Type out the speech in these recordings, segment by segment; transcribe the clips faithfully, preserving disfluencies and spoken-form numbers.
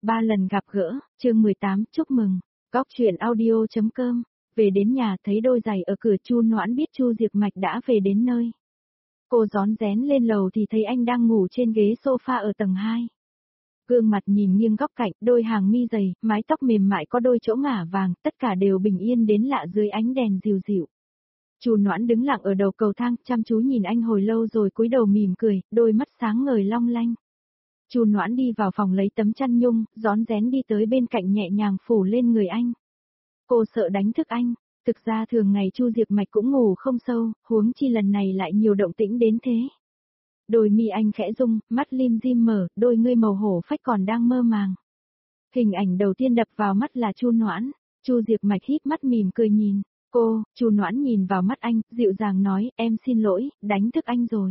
Ba lần gặp gỡ, chương mười tám, chúc mừng. Góc truyện audio chấm com. Về đến nhà thấy đôi giày ở cửa, Chu Noãn biết Chu Diệp Mạch đã về đến nơi. Cô rón rén lên lầu thì thấy anh đang ngủ trên ghế sofa ở tầng hai. Gương mặt nhìn nghiêng góc cạnh, đôi hàng mi dày, mái tóc mềm mại có đôi chỗ ngả vàng, tất cả đều bình yên đến lạ dưới ánh đèn dịu dịu. Chu Noãn đứng lặng ở đầu cầu thang, chăm chú nhìn anh hồi lâu rồi cúi đầu mỉm cười, đôi mắt sáng ngời long lanh. Chu Noãn đi vào phòng lấy tấm chăn nhung, rón rén đi tới bên cạnh nhẹ nhàng phủ lên người anh. Cô sợ đánh thức anh, thực ra thường ngày Chu Diệp Mạch cũng ngủ không sâu, huống chi lần này lại nhiều động tĩnh đến thế. Đôi mi anh khẽ rung, mắt lim dim mở, đôi ngươi màu hổ phách còn đang mơ màng. Hình ảnh đầu tiên đập vào mắt là Chu Noãn, Chu Diệp Mạch híp mắt mỉm cười nhìn cô, Chu Noãn nhìn vào mắt anh, dịu dàng nói, em xin lỗi, đánh thức anh rồi.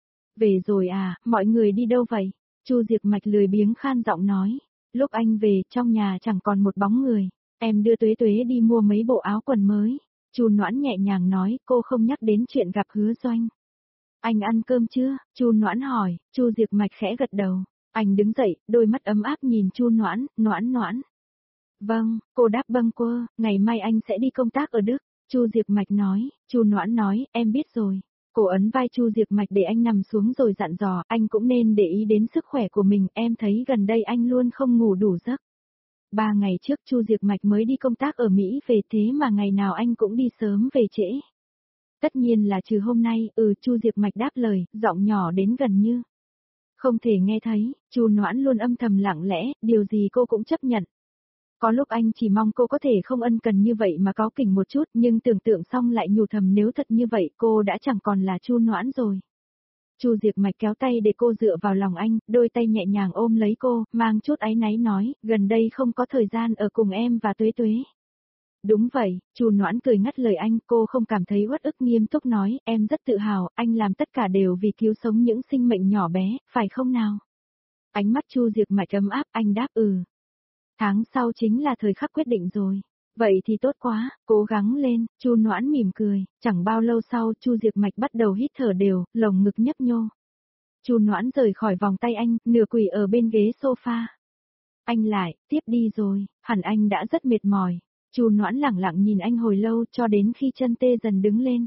Về rồi à, mọi người đi đâu vậy? Chu Diệp Mạch lười biếng khan giọng nói, lúc anh về, trong nhà chẳng còn một bóng người, em đưa Tuế Tuế đi mua mấy bộ áo quần mới. Chu Noãn nhẹ nhàng nói, cô không nhắc đến chuyện gặp Hứa Doanh. Anh ăn cơm chưa? Chu Noãn hỏi, Chu Diệp Mạch khẽ gật đầu, anh đứng dậy, đôi mắt ấm áp nhìn Chu Noãn, Noãn Noãn. Vâng, cô đáp vâng cô, ngày mai anh sẽ đi công tác ở Đức. Chu Diệp Mạch nói, Chu Noãn nói, em biết rồi. Cô ấn vai Chu Diệp Mạch để anh nằm xuống rồi dặn dò, anh cũng nên để ý đến sức khỏe của mình, em thấy gần đây anh luôn không ngủ đủ giấc. Ba ngày trước Chu Diệp Mạch mới đi công tác ở Mỹ về, thế mà ngày nào anh cũng đi sớm về trễ. Tất nhiên là trừ hôm nay, ừ, Chu Diệp Mạch đáp lời, giọng nhỏ đến gần như không thể nghe thấy. Chu Noãn luôn âm thầm lặng lẽ, điều gì cô cũng chấp nhận. Có lúc anh chỉ mong cô có thể không ân cần như vậy mà cáu kỉnh một chút, nhưng tưởng tượng xong lại nhủ thầm nếu thật như vậy cô đã chẳng còn là Chu Noãn rồi. Chu Diệp Mạch kéo tay để cô dựa vào lòng anh, đôi tay nhẹ nhàng ôm lấy cô, mang chút áy náy nói, gần đây không có thời gian ở cùng em và Tuế Tuế. Đúng vậy, Chu Noãn cười ngắt lời anh, cô không cảm thấy uất ức, nghiêm túc nói, em rất tự hào, anh làm tất cả đều vì cứu sống những sinh mệnh nhỏ bé, phải không nào? Ánh mắt Chu Diệp Mạch ấm áp, anh đáp ừ. Tháng sau chính là thời khắc quyết định rồi. Vậy thì tốt quá, cố gắng lên, Chu Noãn mỉm cười, chẳng bao lâu sau Chu Diệp Mạch bắt đầu hít thở đều, lồng ngực nhấp nhô. Chu Noãn rời khỏi vòng tay anh, nửa quỳ ở bên ghế sofa. Anh lại, tiếp đi rồi, hẳn anh đã rất mệt mỏi. Chu Noãn lẳng lặng nhìn anh hồi lâu cho đến khi chân tê dần đứng lên.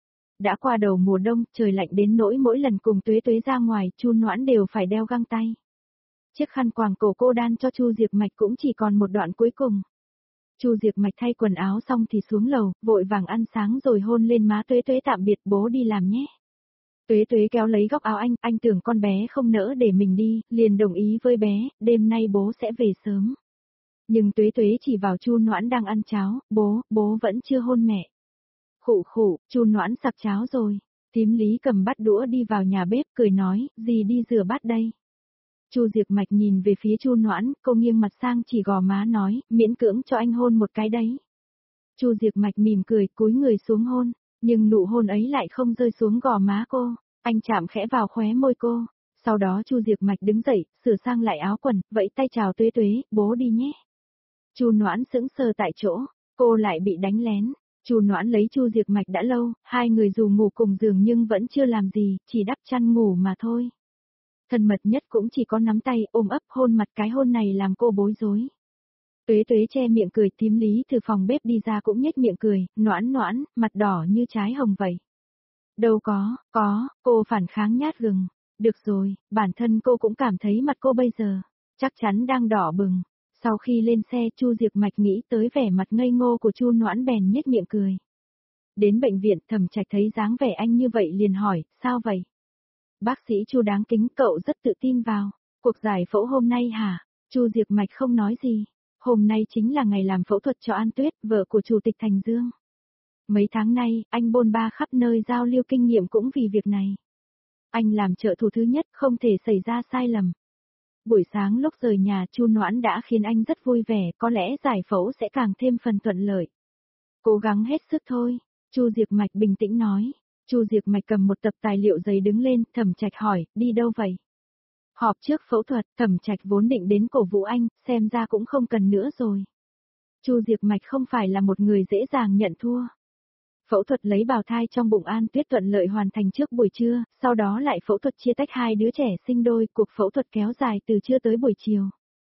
Đã qua đầu mùa đông, trời lạnh đến nỗi mỗi lần cùng Tuế Tuế ra ngoài, Chu Noãn đều phải đeo găng tay. Chiếc khăn quàng cổ cô đan cho Chu Diệp Mạch cũng chỉ còn một đoạn cuối cùng. Chu Diệp Mạch thay quần áo xong thì xuống lầu, vội vàng ăn sáng rồi hôn lên má Tuế Tuế, tạm biệt bố đi làm nhé. Tuế Tuế kéo lấy góc áo anh, anh tưởng con bé không nỡ để mình đi, liền đồng ý với bé, đêm nay bố sẽ về sớm. Nhưng Tuế Tuế chỉ vào Chu Noãn đang ăn cháo, bố, bố vẫn chưa hôn mẹ. Khụ khụ, Chu Noãn sặc cháo rồi. Thím Lý cầm bát đũa đi vào nhà bếp cười nói, dì đi rửa bát đây. Chu Diệp Mạch nhìn về phía Chu Noãn, cô nghiêng mặt sang chỉ gò má nói, miễn cưỡng cho anh hôn một cái đấy. Chu Diệp Mạch mỉm cười, cúi người xuống hôn, nhưng nụ hôn ấy lại không rơi xuống gò má cô, anh chạm khẽ vào khóe môi cô. Sau đó Chu Diệp Mạch đứng dậy, sửa sang lại áo quần, vẫy tay chào Tuế Tuế, bố đi nhé. Chu Noãn sững sờ tại chỗ, cô lại bị đánh lén. Chu Noãn lấy Chu Diệp Mạch đã lâu, hai người dù ngủ cùng giường nhưng vẫn chưa làm gì, chỉ đắp chăn ngủ mà thôi. Thân mật nhất cũng chỉ có nắm tay, ôm ấp, hôn mặt, cái hôn này làm cô bối rối. Tuế Tuế che miệng cười, thím Lý từ phòng bếp đi ra cũng nhếch miệng cười, Noãn Noãn, mặt đỏ như trái hồng vậy. Đâu có, có, cô phản kháng nhát gừng. Được rồi, bản thân cô cũng cảm thấy mặt cô bây giờ chắc chắn đang đỏ bừng. Sau khi lên xe, Chu Diệp Mạch nghĩ tới vẻ mặt ngây ngô của Chu Noãn bèn nhếch miệng cười. Đến bệnh viện, Thẩm Trạch thấy dáng vẻ anh như vậy liền hỏi, sao vậy? Bác sĩ Chu đáng kính, cậu rất tự tin vào cuộc giải phẫu hôm nay hả? Chu Diệp Mạch không nói gì. Hôm nay chính là ngày làm phẫu thuật cho An Tuyết, vợ của Chủ tịch Thành Dương. Mấy tháng nay, anh bôn ba khắp nơi giao lưu kinh nghiệm cũng vì việc này. Anh làm trợ thủ thứ nhất, không thể xảy ra sai lầm. Buổi sáng lúc rời nhà, Chu Noãn đã khiến anh rất vui vẻ, có lẽ giải phẫu sẽ càng thêm phần thuận lợi. Cố gắng hết sức thôi, Chu Diệp Mạch bình tĩnh nói. Chu Diệp Mạch cầm một tập tài liệu giấy đứng lên, Thẩm Trạch hỏi, đi đâu vậy? Họp trước phẫu thuật, Thẩm Trạch vốn định đến cổ vũ anh, xem ra cũng không cần nữa rồi. Chu Diệp Mạch không phải là một người dễ dàng nhận thua. Phẫu thuật lấy bào thai trong bụng An Tuyết thuận lợi hoàn thành trước buổi trưa, sau đó lại phẫu thuật chia tách hai đứa trẻ sinh đôi, cuộc phẫu thuật kéo dài từ trưa tới buổi chiều.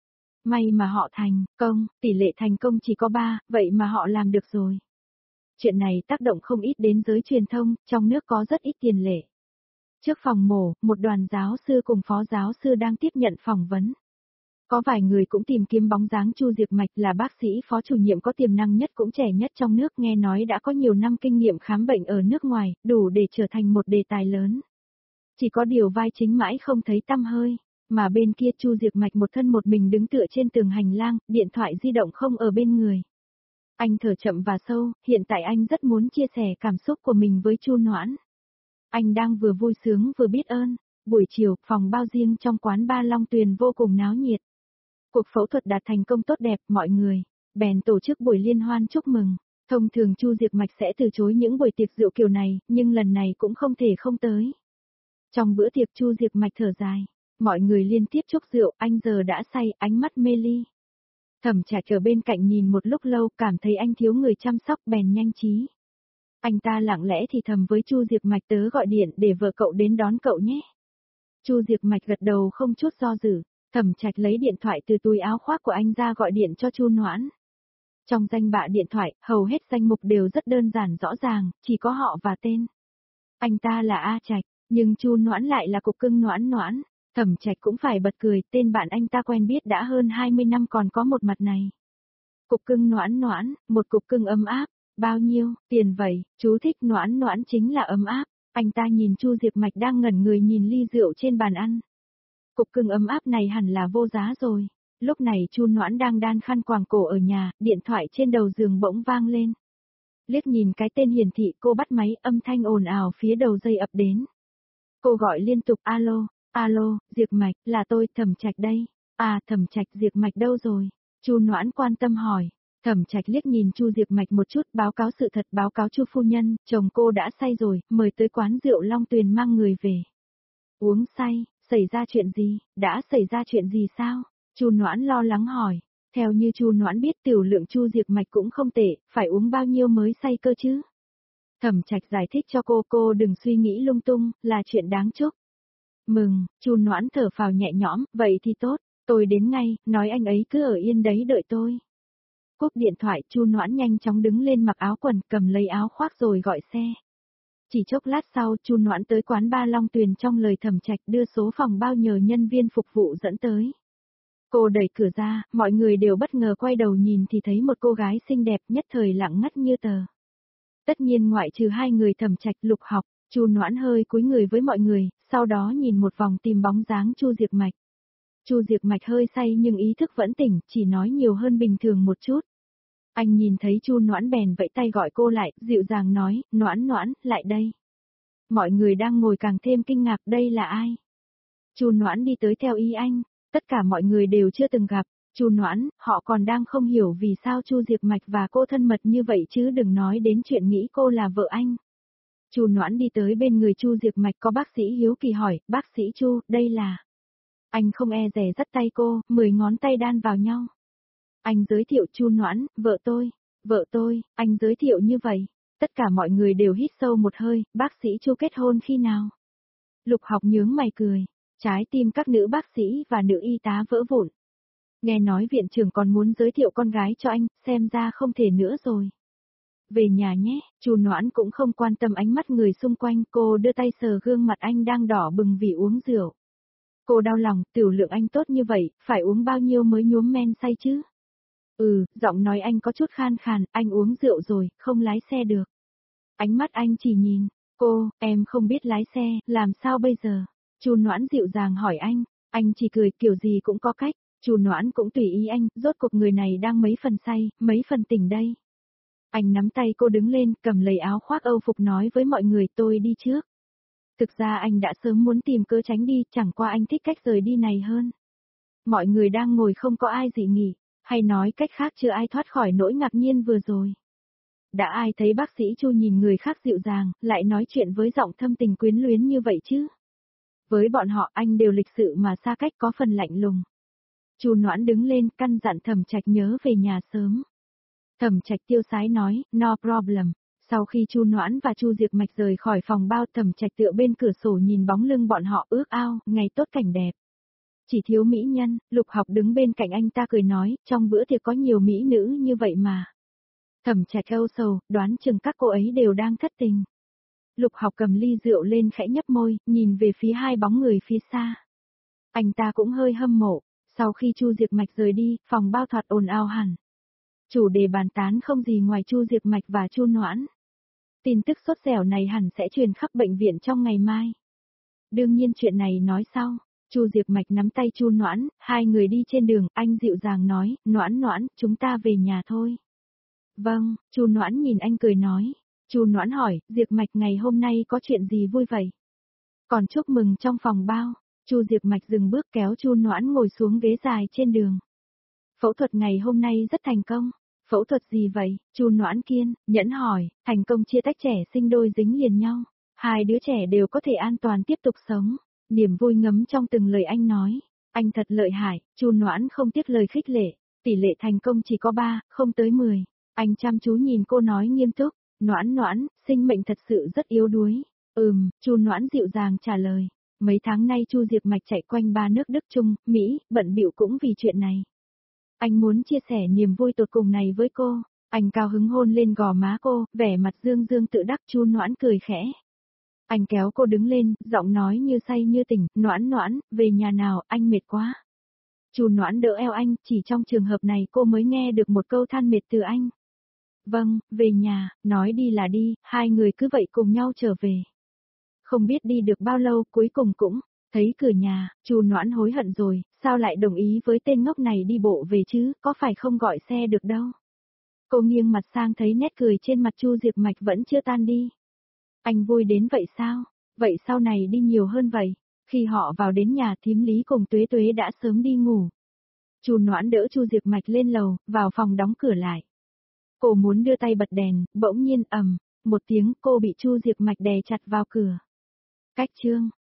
May mà họ thành công, tỷ lệ thành công chỉ có ba, vậy mà họ làm được rồi. Chuyện này tác động không ít đến giới truyền thông, trong nước có rất ít tiền lệ. Trước phòng mổ, một đoàn giáo sư cùng phó giáo sư đang tiếp nhận phỏng vấn. Có vài người cũng tìm kiếm bóng dáng Chu Diệp Mạch là bác sĩ phó chủ nhiệm có tiềm năng nhất cũng trẻ nhất trong nước, nghe nói đã có nhiều năm kinh nghiệm khám bệnh ở nước ngoài, đủ để trở thành một đề tài lớn. Chỉ có điều vai chính mãi không thấy tăm hơi, mà bên kia Chu Diệp Mạch một thân một mình đứng tựa trên tường hành lang, điện thoại di động không ở bên người. Anh thở chậm và sâu, hiện tại anh rất muốn chia sẻ cảm xúc của mình với Chu Noãn. Anh đang vừa vui sướng vừa biết ơn. Buổi chiều, phòng bao riêng trong quán bar Long Tuyền vô cùng náo nhiệt. Cuộc phẫu thuật đạt thành công tốt đẹp, mọi người bèn tổ chức buổi liên hoan chúc mừng. Thông thường Chu Diệp Mạch sẽ từ chối những buổi tiệc rượu kiểu này, nhưng lần này cũng không thể không tới. Trong bữa tiệc Chu Diệp Mạch thở dài, mọi người liên tiếp chúc rượu, anh giờ đã say, ánh mắt mê ly. Thẩm Trạch ở bên cạnh nhìn một lúc lâu, cảm thấy anh thiếu người chăm sóc bèn nhanh trí. Anh ta lặng lẽ thì thầm với Chu Diệp Mạch, tớ gọi điện để vợ cậu đến đón cậu nhé. Chu Diệp Mạch gật đầu không chút do dự. Thẩm Trạch lấy điện thoại từ túi áo khoác của anh ra gọi điện cho Chu Noãn. Trong danh bạ điện thoại, hầu hết danh mục đều rất đơn giản rõ ràng, chỉ có họ và tên. Anh ta là A Trạch, nhưng Chu Noãn lại là cục cưng Noãn Noãn. Thẩm Trạch cũng phải bật cười, tên bạn anh ta quen biết đã hơn hai mươi năm còn có một mặt này. Cục cưng Noãn Noãn, một cục cưng ấm áp, bao nhiêu tiền vậy? Chú thích Noãn Noãn chính là ấm áp. Anh ta nhìn Chu Diệp Mạch đang ngẩn người nhìn ly rượu trên bàn ăn. Cục cưng ấm áp này hẳn là vô giá rồi. Lúc này Chu Noãn đang đan khăn quàng cổ ở nhà, điện thoại trên đầu giường bỗng vang lên. Liếc nhìn cái tên hiển thị, cô bắt máy, âm thanh ồn ào phía đầu dây ập đến. Cô gọi liên tục, alo, alo, Diệp Mạch, là tôi, Thẩm Trạch đây. À, Thẩm Trạch, Diệp Mạch đâu rồi? Chu Noãn quan tâm hỏi. Thẩm Trạch liếc nhìn Chu Diệp Mạch một chút, báo cáo sự thật, báo cáo Chu phu nhân, chồng cô đã say rồi, mời tới quán rượu Long Tuyền mang người về. Uống say, xảy ra chuyện gì, đã xảy ra chuyện gì sao? Chu Noãn lo lắng hỏi. Theo như Chu Noãn biết, tiểu lượng Chu Diệp Mạch cũng không tệ, phải uống bao nhiêu mới say cơ chứ? Thẩm Trạch giải thích cho cô, cô đừng suy nghĩ lung tung, là chuyện đáng chúc. Mừng, Chu Noãn thở phào nhẹ nhõm, vậy thì tốt, tôi đến ngay, nói anh ấy cứ ở yên đấy đợi tôi. Cúp điện thoại, Chu Noãn nhanh chóng đứng lên mặc áo quần, cầm lấy áo khoác rồi gọi xe. Chỉ chốc lát sau, Chu Noãn tới quán bar Long Tuyền trong lời Thẩm Trạch đưa số phòng bao nhờ nhân viên phục vụ dẫn tới. Cô đẩy cửa ra, mọi người đều bất ngờ quay đầu nhìn thì thấy một cô gái xinh đẹp nhất thời lặng ngắt như tờ. Tất nhiên ngoại trừ hai người Thẩm Trạch, Lục Học, Chu Noãn hơi cúi người với mọi người, sau đó nhìn một vòng tìm bóng dáng Chu Diệp Mạch. Chu Diệp Mạch hơi say nhưng ý thức vẫn tỉnh, chỉ nói nhiều hơn bình thường một chút. Anh nhìn thấy Chu Noãn bèn vẫy tay gọi cô lại, dịu dàng nói, Noãn Noãn, lại đây. Mọi người đang ngồi càng thêm kinh ngạc, đây là ai? Chu Noãn đi tới theo ý anh, tất cả mọi người đều chưa từng gặp. Chu Noãn, họ còn đang không hiểu vì sao Chu Diệp Mạch và cô thân mật như vậy chứ đừng nói đến chuyện nghĩ cô là vợ anh. Chu Noãn đi tới bên người Chu Diệp Mạch, có bác sĩ hiếu kỳ hỏi, bác sĩ Chu, đây là... Anh không e dè dắt tay cô, mười ngón tay đan vào nhau. Anh giới thiệu, Chu Noãn, vợ tôi, vợ tôi, anh giới thiệu như vậy. Tất cả mọi người đều hít sâu một hơi, bác sĩ Chu kết hôn khi nào? Lục Học nhướng mày cười, trái tim các nữ bác sĩ và nữ y tá vỡ vụn. Nghe nói viện trưởng còn muốn giới thiệu con gái cho anh, xem ra không thể nữa rồi. Về nhà nhé, Chu Noãn cũng không quan tâm ánh mắt người xung quanh, cô đưa tay sờ gương mặt anh đang đỏ bừng vì uống rượu. Cô đau lòng, tiểu lượng anh tốt như vậy, phải uống bao nhiêu mới nhuốm men say chứ? Ừ, giọng nói anh có chút khan khàn, anh uống rượu rồi, không lái xe được. Ánh mắt anh chỉ nhìn, cô, em không biết lái xe, làm sao bây giờ? Chu Noãn dịu dàng hỏi anh, anh chỉ cười, kiểu gì cũng có cách. Chu Noãn cũng tùy ý anh, rốt cuộc người này đang mấy phần say, mấy phần tỉnh đây. Anh nắm tay cô đứng lên, cầm lấy áo khoác Âu phục nói với mọi người, tôi đi trước. Thực ra anh đã sớm muốn tìm cớ tránh đi, chẳng qua anh thích cách rời đi này hơn. Mọi người đang ngồi không có ai dị nghị, hay nói cách khác chưa ai thoát khỏi nỗi ngạc nhiên vừa rồi. Đã ai thấy bác sĩ Chu nhìn người khác dịu dàng, lại nói chuyện với giọng thâm tình quyến luyến như vậy chứ? Với bọn họ anh đều lịch sự mà xa cách có phần lạnh lùng. Chu Noãn đứng lên, căn dặn Thẩm Trạch nhớ về nhà sớm. Thẩm Trạch tiêu sái nói, no problem. Sau khi Chu Noãn và Chu Diệp Mạch rời khỏi phòng bao, Thẩm Trạch tựa bên cửa sổ nhìn bóng lưng bọn họ ước ao, ngày tốt cảnh đẹp. Chỉ thiếu mỹ nhân, Lục Học đứng bên cạnh anh ta cười nói, trong bữa tiệc có nhiều mỹ nữ như vậy mà. Thẩm Trạch âu sầu, đoán chừng các cô ấy đều đang thất tình. Lục Học cầm ly rượu lên khẽ nhấp môi, nhìn về phía hai bóng người phía xa. Anh ta cũng hơi hâm mộ, sau khi Chu Diệp Mạch rời đi, phòng bao thoạt ồn ào hẳn. Chủ đề bàn tán không gì ngoài Chu Diệp Mạch và Chu Noãn. Tin tức sốt dẻo này hẳn sẽ truyền khắp bệnh viện trong ngày mai. Đương nhiên chuyện này nói sau, Chu Diệp Mạch nắm tay Chu Noãn, hai người đi trên đường, anh dịu dàng nói, Noãn Noãn, chúng ta về nhà thôi. Vâng, Chu Noãn nhìn anh cười nói. Chu Noãn hỏi, Diệp Mạch ngày hôm nay có chuyện gì vui vậy? Còn chúc mừng trong phòng bao. Chu Diệp Mạch dừng bước kéo Chu Noãn ngồi xuống ghế dài trên đường. Phẫu thuật ngày hôm nay rất thành công. Phẫu thuật gì vậy? Chu Noãn kiên nhẫn hỏi, thành công chia tách trẻ sinh đôi dính liền nhau. Hai đứa trẻ đều có thể an toàn tiếp tục sống. Niềm vui ngấm trong từng lời anh nói. Anh thật lợi hại, Chu Noãn không tiếc lời khích lệ. Tỷ lệ thành công chỉ có ba, không tới mười. Anh chăm chú nhìn cô nói nghiêm túc. Noãn Noãn, sinh mệnh thật sự rất yếu đuối. Ừm, Chu Noãn dịu dàng trả lời. Mấy tháng nay Chu Diệp Mạch chạy quanh ba nước Đức Trung, Mỹ, bận bịu cũng vì chuyện này. Anh muốn chia sẻ niềm vui tột cùng này với cô. Anh cao hứng hôn lên gò má cô, vẻ mặt dương dương tự đắc. Chu Noãn cười khẽ. Anh kéo cô đứng lên, giọng nói như say như tỉnh, Noãn Noãn, về nhà nào, anh mệt quá. Chu Noãn đỡ eo anh, chỉ trong trường hợp này cô mới nghe được một câu than mệt từ anh. Vâng, về nhà, nói đi là đi, hai người cứ vậy cùng nhau trở về. Không biết đi được bao lâu, cuối cùng cũng thấy cửa nhà. Chu Noãn hối hận rồi, sao lại đồng ý với tên ngốc này đi bộ về chứ, có phải không gọi xe được đâu. Cô nghiêng mặt sang thấy nét cười trên mặt Chu Diệp Mạch vẫn chưa tan đi. Anh vui đến vậy sao? Vậy sau này đi nhiều hơn vậy. Khi họ vào đến nhà, thím Lý cùng Tuế Tuế đã sớm đi ngủ. Chu Noãn đỡ Chu Diệp Mạch lên lầu, vào phòng đóng cửa lại. Cô muốn đưa tay bật đèn, bỗng nhiên ầm, một tiếng, cô bị Chu Diệp Mạch đè chặt vào cửa. Cách chương